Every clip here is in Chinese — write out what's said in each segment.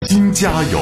金加油。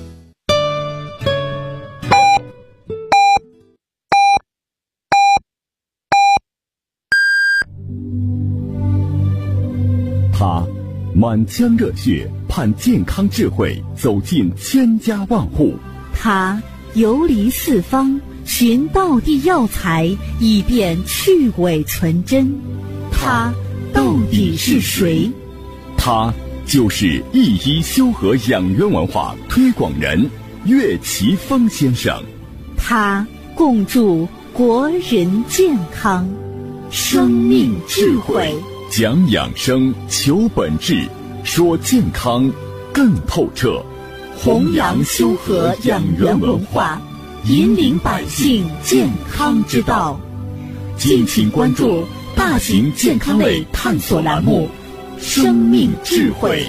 他满腔热血盼健康智慧走进千家万户， 他游离四方寻道地药材，以便去伪存真。他到底是谁？ 他就是一一修和养元文化推广人岳奇峰先生。 他共筑国人健康，生命智慧， 讲养生，求本质，说健康更透彻， 弘扬修和养元文化，引领百姓健康之道。敬请关注大型健康类探索栏目《生命智慧》。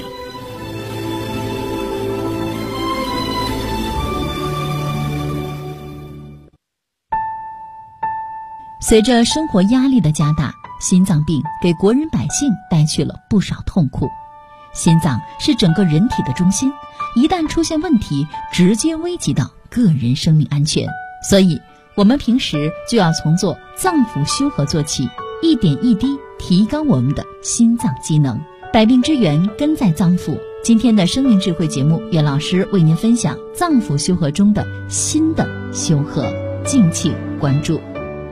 随着生活压力的加大，心脏病给国人百姓带去了不少痛苦。心脏是整个人体的中心，一旦出现问题，直接危及到个人生命安全。所以我们平时就要从做脏腑修和做起，一点一滴提高我们的心脏机能。百病之源根在脏腑。今天的生命智慧节目，岳老师为您分享脏腑修和中的心的修和，敬请关注。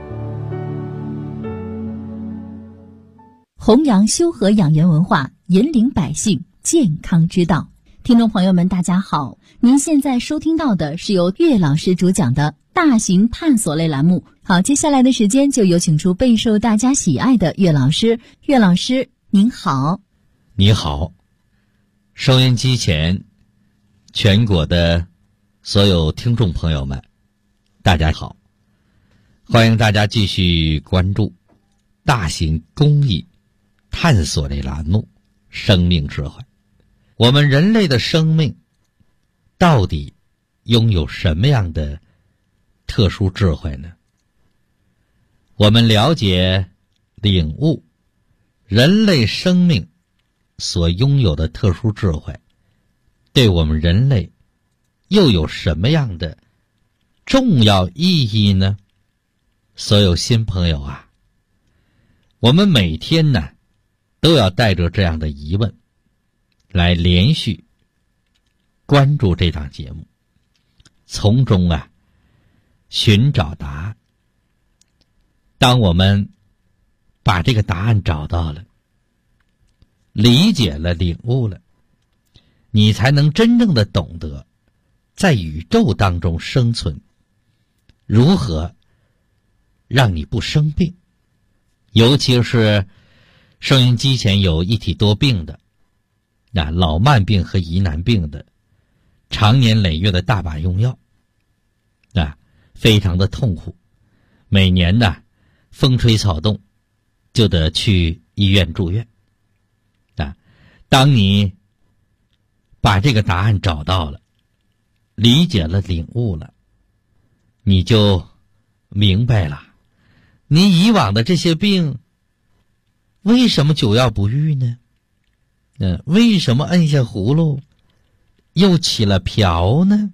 弘扬修和养元文化，引领百姓健康之道。听众朋友们，大家好，您现在收听到的是由岳老师主讲的大型探索类栏目。好，接下来的时间就有请出备受大家喜爱的岳老师。岳老师您好。 你好，收音机前全国的所有听众朋友们，大家好，欢迎大家继续关注大型公益探索类栏目生命智慧。我们人类的生命到底拥有什么样的特殊智慧呢？我们了解领悟人类生命所拥有的特殊智慧，对我们人类又有什么样的重要意义呢？所有新朋友啊，我们每天呢都要带着这样的疑问来连续关注这档节目，从中寻找答案。当我们把这个答案找到了，理解了，领悟了，你才能真正的懂得在宇宙当中生存如何让你不生病。尤其是收音机前有一体多病的老慢病和疑难病的，常年累月的大把用药非常的痛苦，每年风吹草动就得去医院住院当你把这个答案找到了，理解了，领悟了，你就明白了你以往的这些病为什么久药不愈呢？为什么摁下葫芦又起了瓢呢？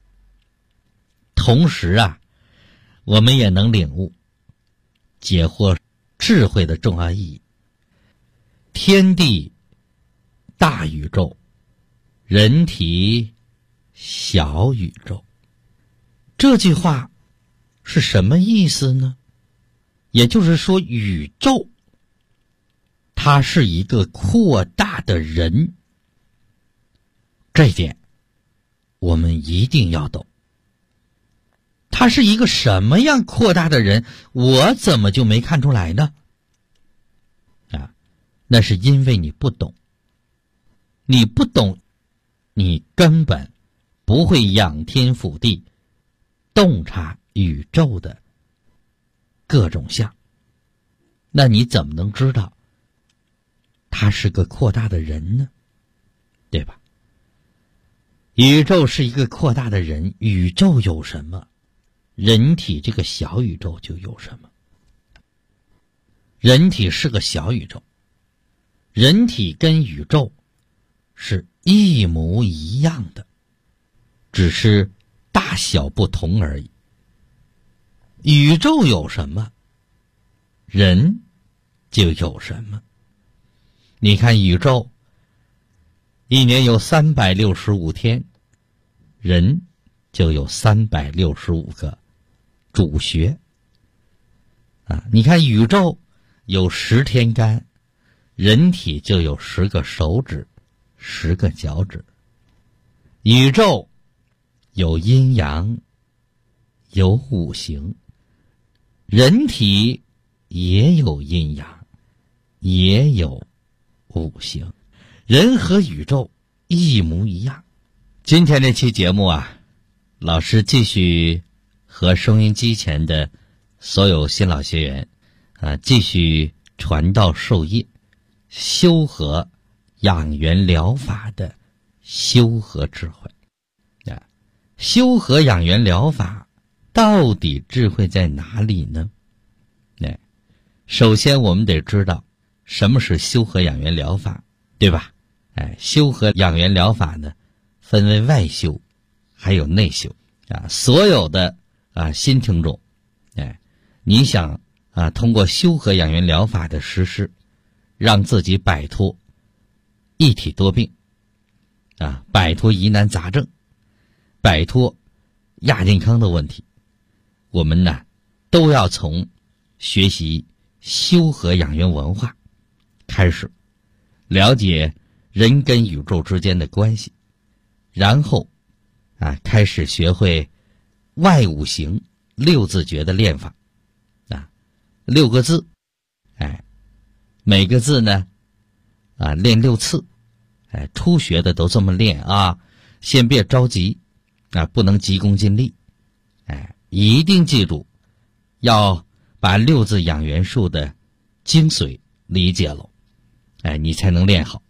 同时我们也能领悟解惑智慧的重要意义。天地大宇宙，人体小宇宙，这句话是什么意思呢？也就是说，宇宙它是一个扩大的人，这一点我们一定要懂。它是一个什么样扩大的人，我怎么就没看出来呢？那是因为你不懂。你不懂，你根本不会仰天俯地洞察宇宙的各种相，那你怎么能知道他是个扩大的人呢？对吧？宇宙是一个扩大的人，宇宙有什么，人体这个小宇宙就有什么。人体是个小宇宙，人体跟宇宙是一模一样的。 只是大小不同而已。宇宙有什么，人就有什么。你看宇宙一年有365天，人就有365个主穴啊！你看宇宙有10天干，人体就有10个手指，10个脚趾。宇宙有阴阳，有五行，人体也有阴阳，也有五行，人和宇宙一模一样。今天这期节目啊，老师继续和收音机前的所有新老学员继续传道授业，修和养元疗法的修和智慧啊。修和养元疗法到底智慧在哪里呢？首先我们得知道什么是修和养元疗法，对吧？修和养元疗法呢，分为外修还有内修啊。所有的新听众，你想通过修和养元疗法的实施，让自己摆脱一体多病摆脱疑难杂症，摆脱亚健康的问题，我们呢都要从学习修和养元文化开始，了解人跟宇宙之间的关系，然后开始学会外五行6字诀的练法6个字，每个字呢练6次，初学的都这么练先别着急不能急功近利，一定记住要把6字养元术的精髓理解了，你才能练好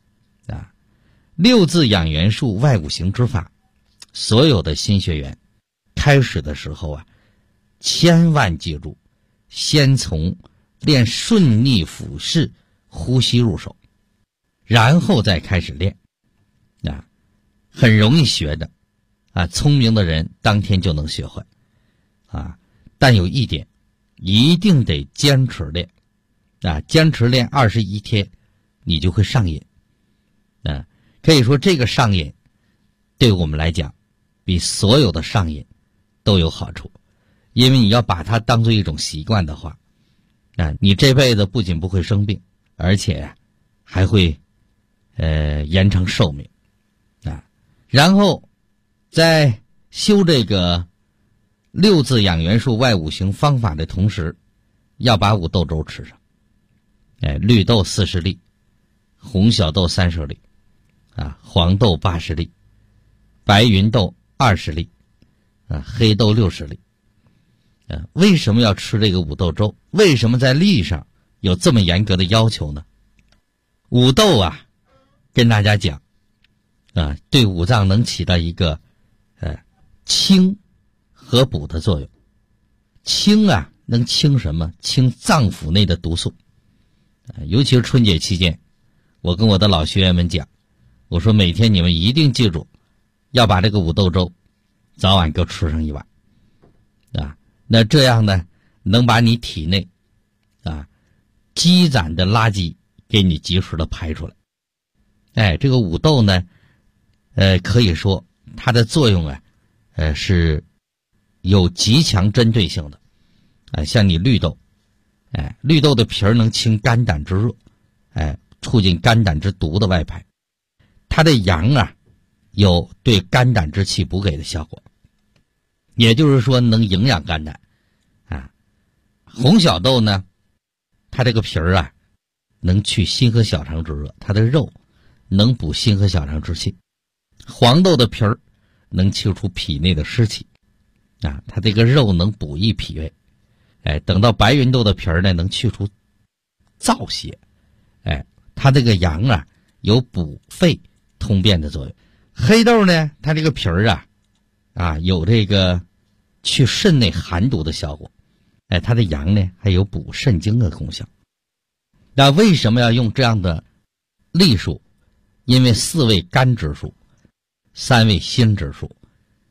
6字养元术外五行之法，所有的新学员开始的时候千万记住，先从练顺逆俯视呼吸入手，然后再开始练很容易学的聪明的人当天就能学会但有一点一定得坚持练坚持练21天，你就会上瘾可以说这个上瘾对我们来讲比所有的上瘾都有好处，因为你要把它当做一种习惯的话你这辈子不仅不会生病，而且还会延长寿命然后在修这个6字养元术外五行方法的同时，要把5豆粥吃上绿豆40粒，红小豆30粒黄豆80粒，白芸豆20粒黑豆60粒为什么要吃这个5豆粥？为什么在粒上有这么严格的要求呢？5豆跟大家讲对五脏能起到一个清和补的作用。清能清什么？清脏腑内的毒素尤其是春节期间，我跟我的老学员们讲，我说每天你们一定记住要把这个5豆粥早晚各吃上1碗那这样呢能把你体内积攒的垃圾给你及时的排出来这个5豆呢可以说它的作用是有极强针对性的像你绿豆绿豆的皮儿能清肝胆之热促进肝胆之毒的外排，它的阳有对肝胆之气补给的效果，也就是说能营养肝胆红小豆呢，它这个皮儿能去心和小肠之热，它的肉能补心和小肠之气。黄豆的皮儿能清除脾内的湿气它这个肉能补益脾胃等到白芸豆的皮儿呢能去除燥邪它这个阳有补肺通便的作用。黑豆呢，它这个皮儿有这个去肾内寒毒的效果它的阳呢还有补肾精的功效。那为什么要用这样的粒数？因为4味肝之数，3味心之数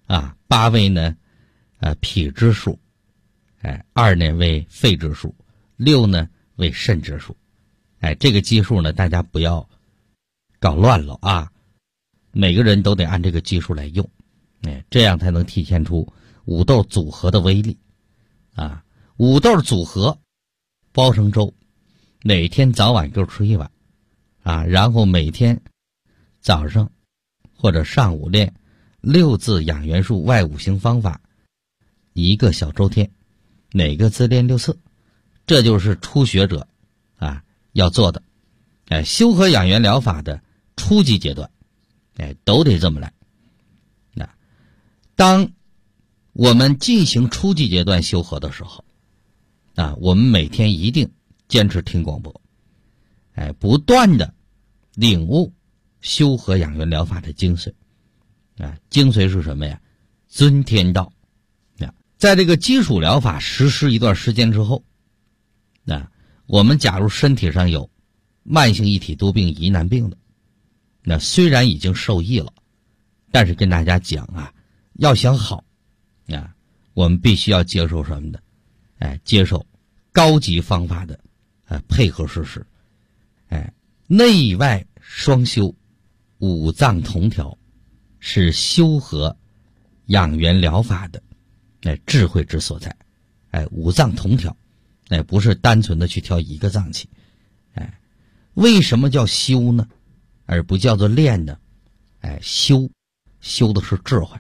8为呢脾之数，2呢为肺之数，6呢为肾之数。这个基数呢大家不要搞乱了啊，每个人都得按这个基数来用，这样才能体现出五豆组合的威力啊。五豆组合煲成粥，每天早晚各吃1碗啊，然后每天早上或者上午练6字养元术外5行方法1个小周天，每个字练6次，这就是初学者要做的。修和养元疗法的初级阶段都得这么来。当我们进行初级阶段修和的时候我们每天一定坚持听广播，不断的领悟修和养元疗法的精髓精髓是什么呀？遵天道。在这个基础疗法实施一段时间之后我们假如身体上有慢性一体多病疑难病的，那虽然已经受益了，但是跟大家讲要想好我们必须要接受什么的？接受高级方法的配合实施，内外双修，五脏同调，是修和养元疗法的智慧之所在。五脏同调，不是单纯的去调一个脏器。为什么叫修呢？而不叫做练呢？修的是智慧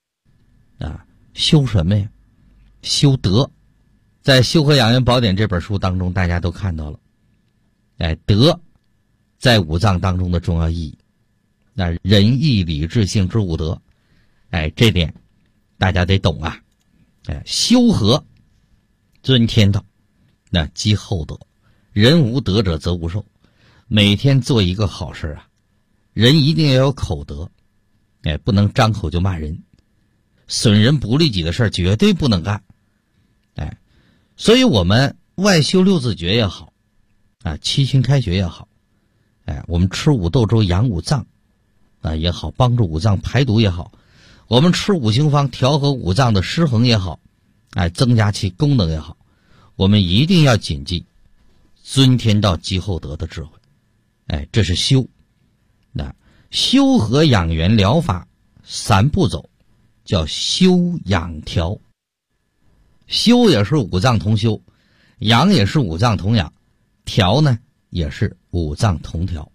修什么呀？修德。在《修和养元宝典》这本书当中，大家都看到了德在五脏当中的重要意义。仁义礼智信之五德，这点大家得懂修和遵天道，积厚德。人无德者则无寿。每天做一个好事人一定要有口德，不能张口就骂人，损人不利己的事绝对不能干。所以我们外修6字诀也好七情开穴也好，我们吃五豆粥养五脏也好，帮助五脏排毒也好，我们吃5行方调和五脏的失衡也好，增加其功能也好，我们一定要谨记遵天道积厚德的智慧。这是修。修和养元疗法3步走，叫修养调。修也是五脏同修，养也是五脏同养，调呢也是五脏同调。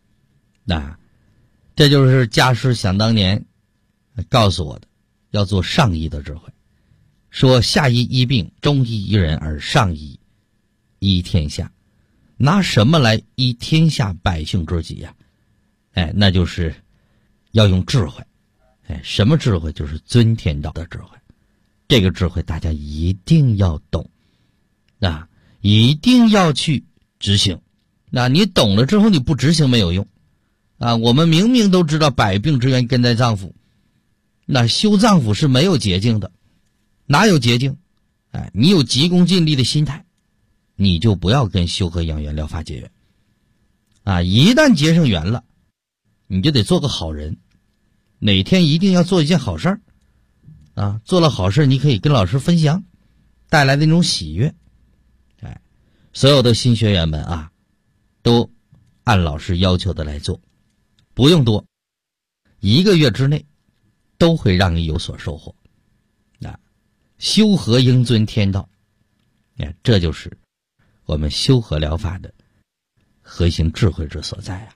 这就是家师想当年告诉我的，要做上医的智慧，说下医医病，中医医人，而上医医天下。拿什么来医天下百姓之急呀？那就是要用智慧。什么智慧？就是遵天道的智慧。这个智慧大家一定要懂一定要去执行。你懂了之后你不执行没有用我们明明都知道百病之源根在脏腑，修脏腑是没有捷径的。哪有捷径？你有急功近利的心态，你就不要跟修和养元疗法结缘一旦结上缘了，你就得做个好人，每天一定要做一件好事做了好事你可以跟老师分享，带来的那种喜悦。所有的新学员们都按老师要求的来做，不用多，1个月之内都会让你有所收获。修和应遵天道，这就是我们修和疗法的核心智慧之所在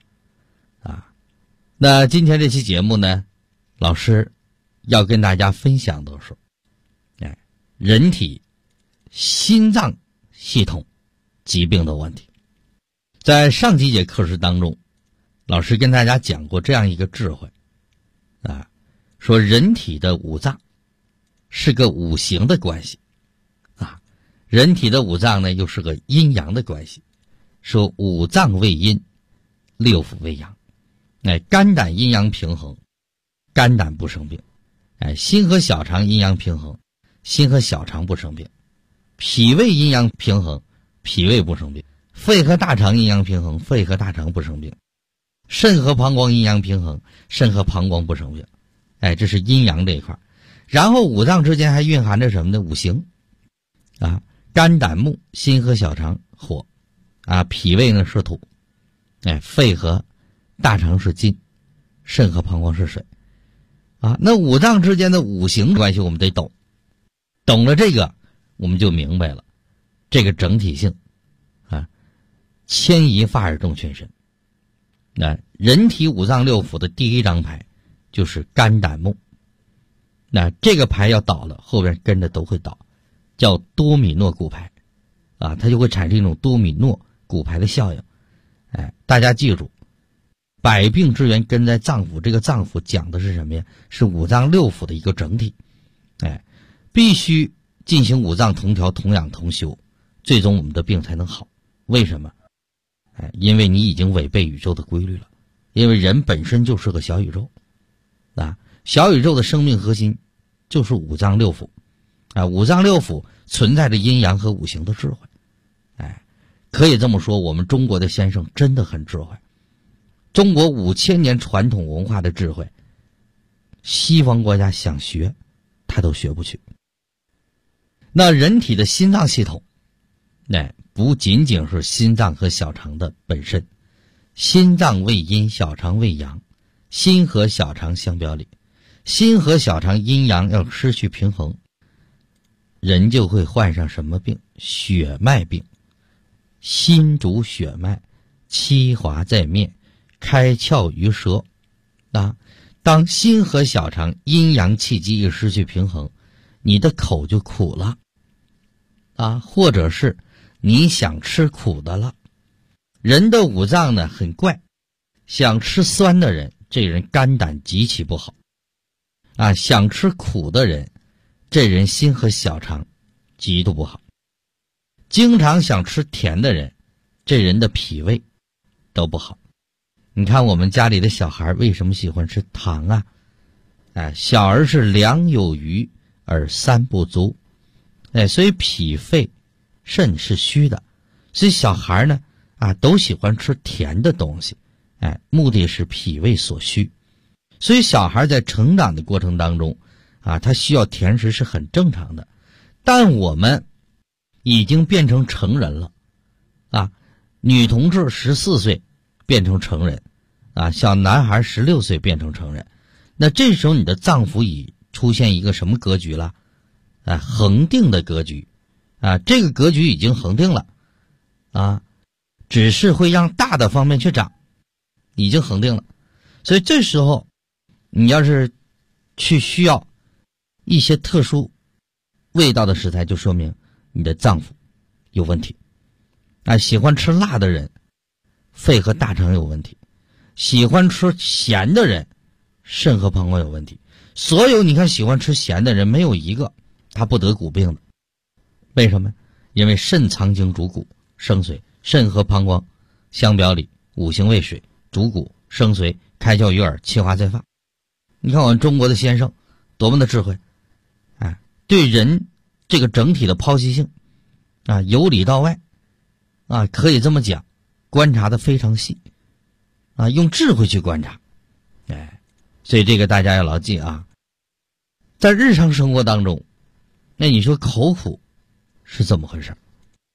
那今天这期节目呢，老师要跟大家分享的是人体心脏系统疾病的问题。在上几节课时当中，老师跟大家讲过这样一个智慧说人体的五脏是个五行的关系人体的五脏呢又是个阴阳的关系，说五脏为阴，6腑为阳。肝胆阴阳平衡，肝胆不生病。心和小肠阴阳平衡，心和小肠不生病。脾胃阴阳平衡，脾胃不生病。肺和大肠阴阳平衡，肺和大肠不生病。肾和膀胱阴阳平衡，肾和膀胱不生病。这是阴阳这一块。 然后五脏之间还蕴含着什么呢？五行啊，肝胆木，心和小肠火啊，脾胃呢是土，肺和大肠是金，肾和膀胱是水啊。那五脏之间的五行关系我们得懂，懂了这个我们就明白了这个整体性啊，牵一发而动全身。那人体五脏六腑的第一张牌就是肝胆木，那这个牌要倒了，后边跟着都会倒，叫多米诺骨牌啊，它就会产生一种多米诺骨牌的效应。大家记住，百病之源根在脏腑，这个脏腑讲的是什么呀？是五脏六腑的一个整体。必须进行五脏同调、同养同修，最终我们的病才能好。为什么？因为你已经违背宇宙的规律了，因为人本身就是个小宇宙啊，小宇宙的生命核心就是五脏六腑啊，五脏六腑存在着阴阳和五行的智慧。可以这么说，我们中国的先生真的很智慧，中国5000年传统文化的智慧，西方国家想学他都学不去。那人体的心脏系统不仅仅是心脏和小肠的本身，心脏为阴，小肠为阳，心和小肠相表里，心和小肠阴阳要失去平衡，人就会患上什么病？血脉病。心主血脉，七华在面，开窍于舌啊。当心和小肠阴阳气机一失去平衡，你的口就苦了啊，或者是你想吃苦的了。人的五脏呢很怪，想吃酸的人，这人肝胆极其不好啊；想吃苦的人，这人心和小肠极度不好。经常想吃甜的人，这人的脾胃都不好。你看我们家里的小孩为什么喜欢吃糖啊？小儿是粮有余而三不足，所以脾肺肾是虚的，所以小孩呢都喜欢吃甜的东西，目的是脾胃所需。所以小孩在成长的过程当中他需要甜食是很正常的。但我们已经变成成人了女同志14岁变成成人小男孩16岁变成成人，那这时候你的脏腑已出现一个什么格局了？恒定的格局这个格局已经恒定了只是会让大的方面去长，已经恒定了。所以这时候你要是去需要一些特殊味道的食材，就说明你的脏腑有问题喜欢吃辣的人，肺和大肠有问题；喜欢吃咸的人，肾和膀胱有问题。所有你看喜欢吃咸的人，没有一个他不得骨病的。为什么？因为肾藏精主骨生髓，肾和膀胱相表里，五行为水，主骨生髓，开窍于耳，气化在发。你看我们中国的先生多么的智慧对人这个整体的剖析性由里到外可以这么讲，观察的非常细用智慧去观察所以这个大家要牢记在日常生活当中，那你说口苦是怎么回事？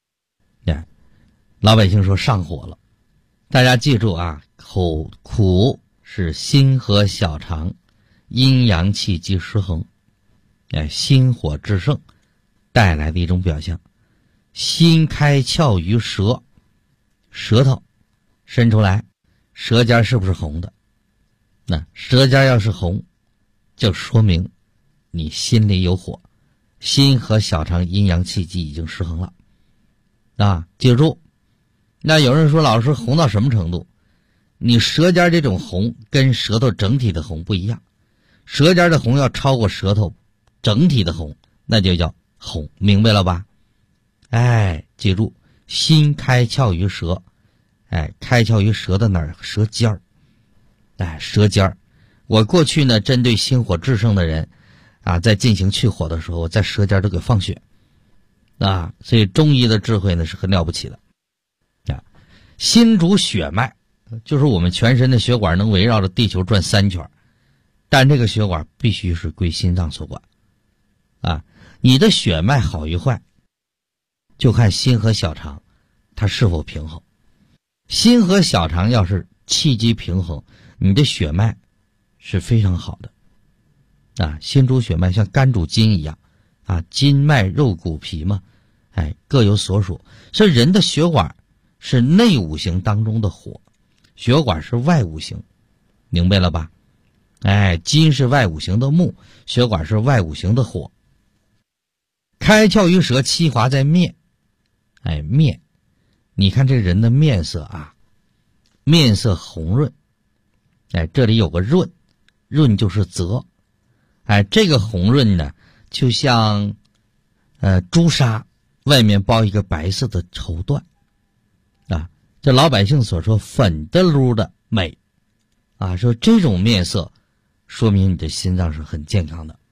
老百姓说上火了，大家记住口苦是心和小肠阴阳气机失衡心火制胜带来的一种表象。心开窍于舌，舌头伸出来，舌尖是不是红的？那舌尖要是红，就说明你心里有火，心和小肠阴阳气机已经失衡了记住。那有人说老师红到什么程度？你舌尖这种红跟舌头整体的红不一样，舌尖的红要超过舌头整体的红，那就叫红，明白了吧？记住，心开窍于舌，开窍于舌的哪儿？舌尖儿，舌尖儿。我过去呢，针对心火制胜的人在进行去火的时候，我在舌尖都给放血所以中医的智慧呢是很了不起的心主血脉，就是我们全身的血管能围绕着地球转3圈，但这个血管必须是归心脏所管啊，你的血脉好与坏，就看心和小肠它是否平衡。心和小肠要是气机平衡，你的血脉是非常好的啊。心主血脉像肝主筋一样啊，筋脉肉骨皮嘛，哎，各有所属。所以人的血管是内五行当中的火，血管是外五行，明白了吧？哎，筋是外五行的木，血管是外五行的火。开窍于舌，七华在面。哎，面，你看这人的面色啊，面色红润。哎，这里有个润，润就是泽。哎，这个红润呢，就像朱砂外面包一个白色的绸缎啊。这老百姓所说粉的噜的美啊，说这种面色说明你的心脏是很健康的。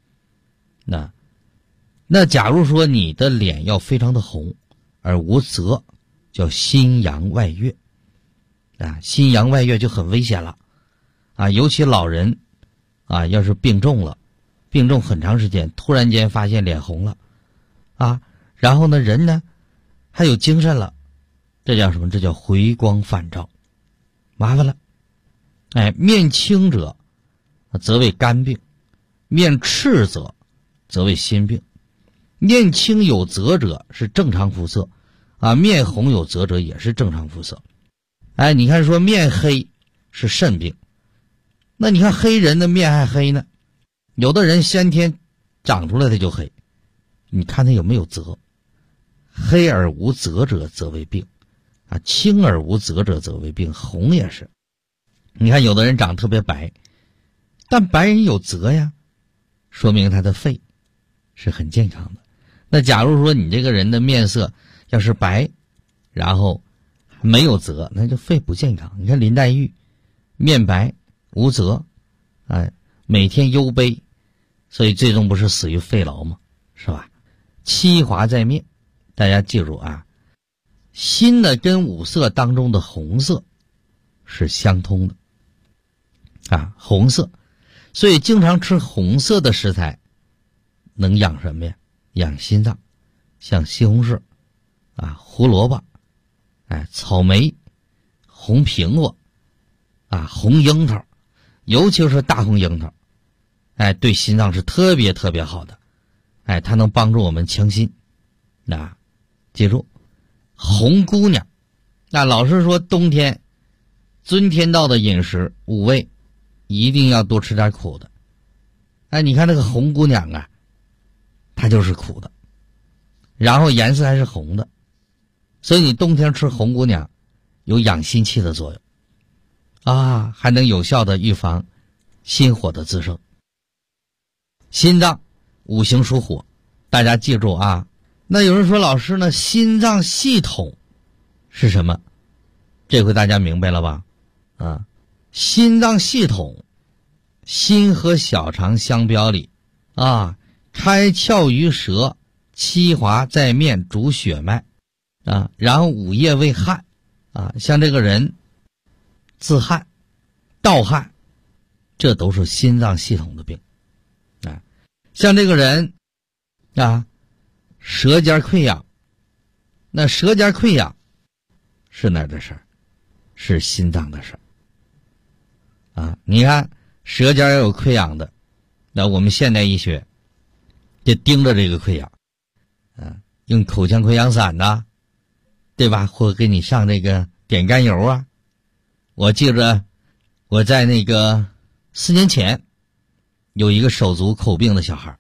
那假如说你的脸要非常的红而无泽，叫心阳外越啊，心阳外越就很危险了啊。尤其老人啊，要是病重很长时间，突然间发现脸红了啊，然后呢人呢还有精神了，这叫什么？这叫回光返照，麻烦了。哎，面青者则为肝病，面赤则为心病。面青有泽者是正常肤色啊，面红有泽者也是正常肤色。哎，你看说面黑是肾病，那你看黑人的面还黑呢，有的人先天长出来的就黑，你看他有没有泽？黑而无泽者则为病啊，青而无泽者则为病，红也是。你看有的人长特别白，但白人有泽呀，说明他的肺是很健康的。那假如说你这个人的面色要是白，然后没有泽，那就肺不健康。你看林黛玉面白无泽，哎，每天忧悲，所以最终不是死于肺痨吗？是吧？七华在面，大家记住啊，心呢跟五色当中的红色是相通的啊，红色，所以经常吃红色的食材能养什么呀？养心脏，像西红柿啊、胡萝卜、哎、草莓、红苹果啊、红樱桃，尤其是大红樱桃，哎，对心脏是特别特别好的，哎，它能帮助我们强心。那记住，红姑娘，那老师说冬天遵天道的饮食五味一定要多吃点苦的。哎，你看那个红姑娘啊，它就是苦的，然后颜色还是红的，所以你冬天吃红姑娘有养心气的作用啊，还能有效的预防心火的滋生。心脏五行属火，大家记住啊。那有人说老师呢，心脏系统是什么？这回大家明白了吧？啊，心脏系统，心和小肠相表里啊，开窍于舌，七华在面，主血脉啊，然后五液为汗啊，像这个人自汗、盗汗，这都是心脏系统的病啊。像这个人啊，舌尖溃疡，那舌尖溃疡是哪儿的事儿？是心脏的事儿啊。你看舌尖要有溃疡的，那我们现代医学就盯着这个溃疡用口腔溃疡散呐，对吧？或给你上这个碘甘油啊。我记着我在那个4年前有一个手足口病的小孩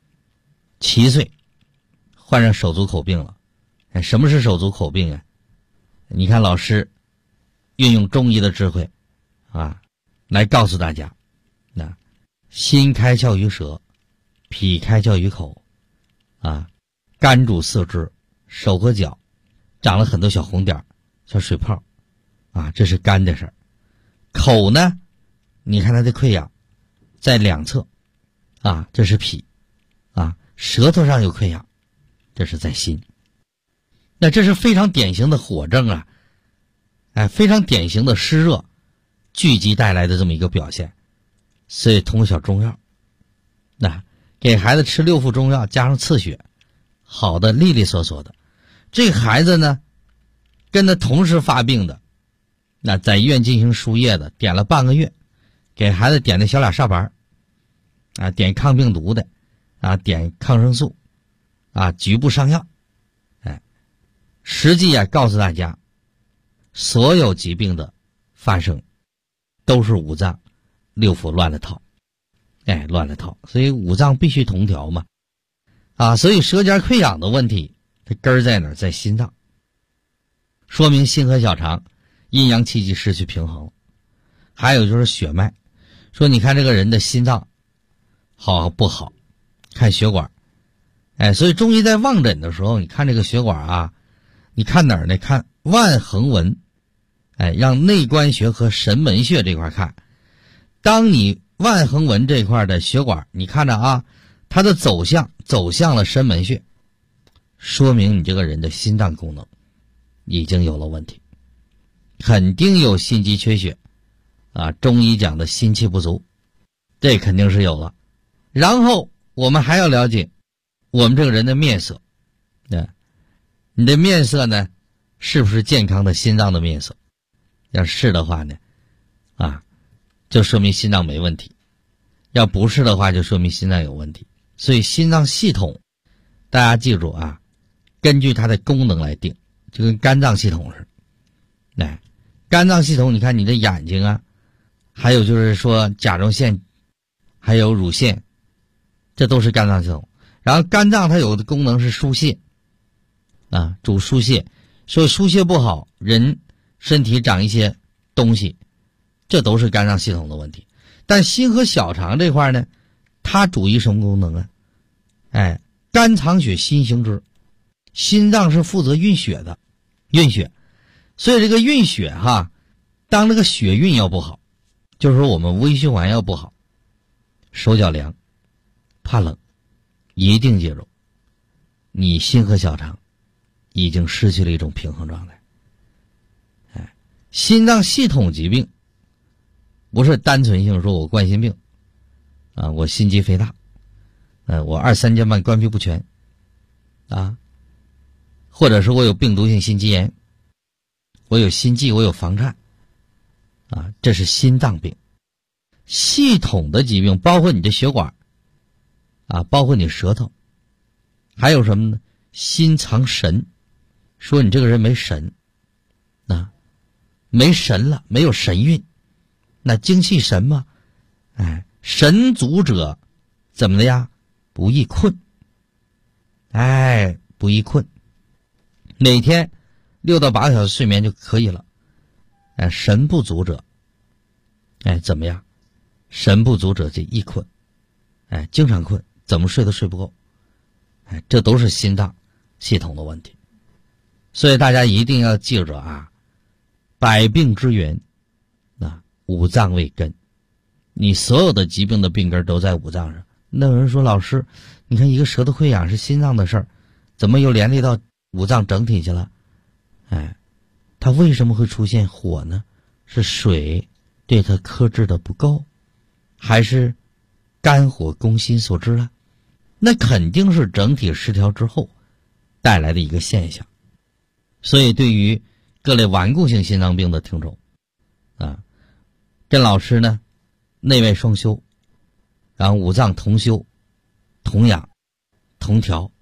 ，7岁患上手足口病了。哎，什么是手足口病啊？你看老师运用中医的智慧啊，来告诉大家，那心开窍于舌，脾开窍于口啊，肝主四肢，手和脚长了很多小红点小水泡啊，这是肝的事儿。口呢，你看它的溃疡在两侧啊，这是脾啊，舌头上有溃疡，这是在心。那这是非常典型的火症啊，哎，非常典型的湿热聚集带来的这么一个表现。所以通过小中药，那给孩子吃6副中药加上刺血，好的利利索索的。这个孩子呢跟他同时发病的，那在医院进行输液的，点了半个月，给孩子点的小俩煞板啊，点抗病毒的啊，点抗生素啊，局部上药。实际告诉大家，所有疾病的发生都是五脏六腑乱了套，乱了套，所以五脏必须同调嘛，所以舌尖溃疡的问题，它根儿在哪儿？在心脏，说明心和小肠阴阳气机失去平衡。还有就是血脉，说你看这个人的心脏好不好，看血管，所以中医在望诊的时候，你看这个血管啊，你看哪儿呢？看腕横纹，让内关穴和神门穴这块看。当你腕横纹这块的血管，你看着啊，它的走向了神门穴，说明你这个人的心脏功能已经有了问题，肯定有心肌缺血中医讲的心气不足，这肯定是有了。然后我们还要了解我们这个人的面色，你的面色呢是不是健康的心脏的面色？要是的话呢就说明心脏没问题，要不是的话就说明心脏有问题。所以心脏系统大家记住根据它的功能来定，就跟肝脏系统似的。肝脏系统你看你的眼睛还有就是说甲状腺还有乳腺，这都是肝脏系统。然后肝脏它有的功能是疏泄主疏泄，所以疏泄不好，人身体长一些东西，这都是肝脏系统的问题。但心和小肠这块呢，它主于什么功能肝藏血，心行之。心脏是负责运血的，运血。所以这个运血当这个血运要不好，就是说我们微循环要不好，手脚凉，怕冷，一定记住，你心和小肠已经失去了一种平衡状态。心脏系统疾病不是单纯性说我冠心病我心肌肥大我二三尖瓣关闭不全或者是我有病毒性心肌炎，我有心悸，我有房颤这是心脏病。系统的疾病包括你的血管包括你舌头，还有什么呢？心藏神，说你这个人没神没神了，没有神韵，那精气神嘛神足者怎么的呀？不易困，不易困，每天6到8个小时睡眠就可以了。神不足者怎么样？神不足者就易困，经常困，怎么睡都睡不够，这都是心脏系统的问题。所以大家一定要记着百病之源五脏为根，你所有的疾病的病根都在五脏上。那有人说，老师你看一个舌头溃疡是心脏的事儿，怎么又连累到五脏整体去了？它为什么会出现火呢？是水对它克制的不够，还是肝火攻心所致了？那肯定是整体失调之后带来的一个现象。所以对于各类顽固性心脏病的听众跟老师呢内外双修，然后五脏同修同养同调，